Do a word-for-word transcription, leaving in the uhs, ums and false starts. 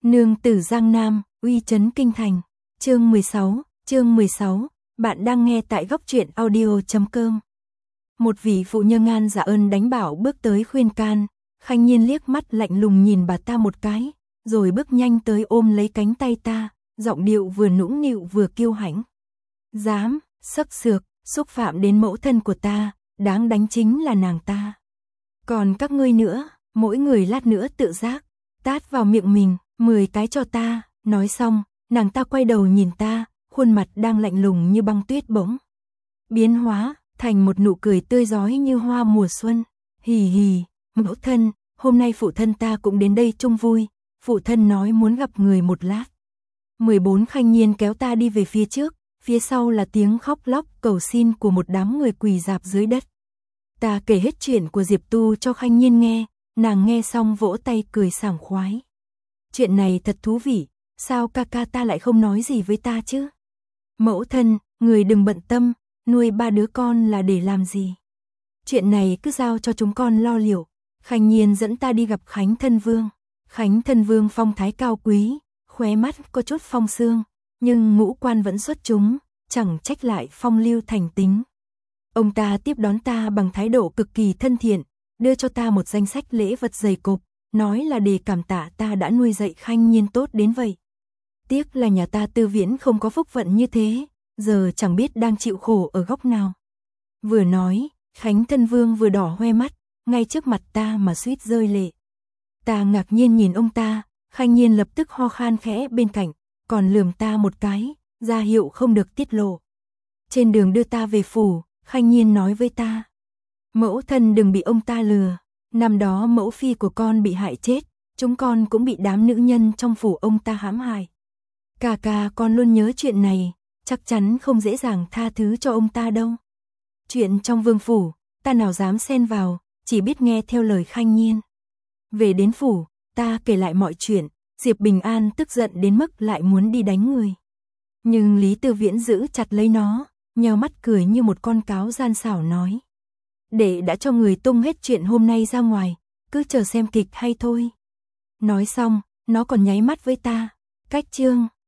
Nương tử Giang Nam, uy chấn kinh thành. Chương mười sáu, chương mười sáu, bạn đang nghe tại góc truyện audio chấm com. Một vị phụ nhân ngan dạ ơn đánh bảo bước tới khuyên can, Khanh Nhiên liếc mắt lạnh lùng nhìn bà ta một cái, rồi bước nhanh tới ôm lấy cánh tay ta, giọng điệu vừa nũng nịu vừa kiêu hãnh. Dám, xấp xược, xúc phạm đến mẫu thân của ta, đáng đánh chính là nàng ta. Còn các ngươi nữa, mỗi người lát nữa tự giác, tát vào miệng mình, mười cái cho ta. Nói xong, nàng ta quay đầu nhìn ta, khuôn mặt đang lạnh lùng như băng tuyết bỗng biến hóa thành một nụ cười tươi rói như hoa mùa xuân. Hì hì, mẫu thân, hôm nay phụ thân ta cũng đến đây chung vui, phụ thân nói muốn gặp người một lát. mười bốn Khanh Nhiên kéo ta đi về phía trước, phía sau là tiếng khóc lóc cầu xin của một đám người quỳ rạp dưới đất. Ta kể hết chuyện của Diệp Tu cho Khanh Nhiên nghe, nàng nghe xong vỗ tay cười sảng khoái. Chuyện này thật thú vị, sao ca ca ta lại không nói gì với ta chứ? Mẫu thân, người đừng bận tâm, nuôi ba đứa con là để làm gì? Chuyện này cứ giao cho chúng con lo liệu. Khanh Nhiên dẫn ta đi gặp Khánh Thân Vương. Khánh Thân Vương phong thái cao quý, khóe mắt có chút phong sương, nhưng ngũ quan vẫn xuất chúng, chẳng trách lại phong lưu thành tính. Ông ta tiếp đón ta bằng thái độ cực kỳ thân thiện, đưa cho ta một danh sách lễ vật dày cộp, nói là để cảm tạ ta đã nuôi dạy Khanh Nhiên tốt đến vậy. Tiếc là nhà ta Tư Viễn không có phúc vận như thế, giờ chẳng biết đang chịu khổ ở góc nào. Vừa nói, Khánh Thân Vương vừa đỏ hoe mắt, ngay trước mặt ta mà suýt rơi lệ. Ta ngạc nhiên nhìn ông ta, Khanh Nhiên lập tức ho khan khẽ bên cạnh, còn lườm ta một cái, ra hiệu không được tiết lộ. Trên đường đưa ta về phủ, Khanh Nhiên nói với ta: mẫu thân đừng bị ông ta lừa, năm đó mẫu phi của con bị hại chết, chúng con cũng bị đám nữ nhân trong phủ ông ta hãm hại. Cà cà con luôn nhớ chuyện này, chắc chắn không dễ dàng tha thứ cho ông ta đâu. Chuyện trong vương phủ, ta nào dám xen vào, chỉ biết nghe theo lời Khanh Nhiên. Về đến phủ, ta kể lại mọi chuyện, Diệp Bình An tức giận đến mức lại muốn đi đánh người. Nhưng Lý Tư Viễn giữ chặt lấy nó, nheo mắt cười như một con cáo gian xảo nói: để đã cho người tung hết chuyện hôm nay ra ngoài, cứ chờ xem kịch hay thôi. Nói xong, nó còn nháy mắt với ta. Cách chương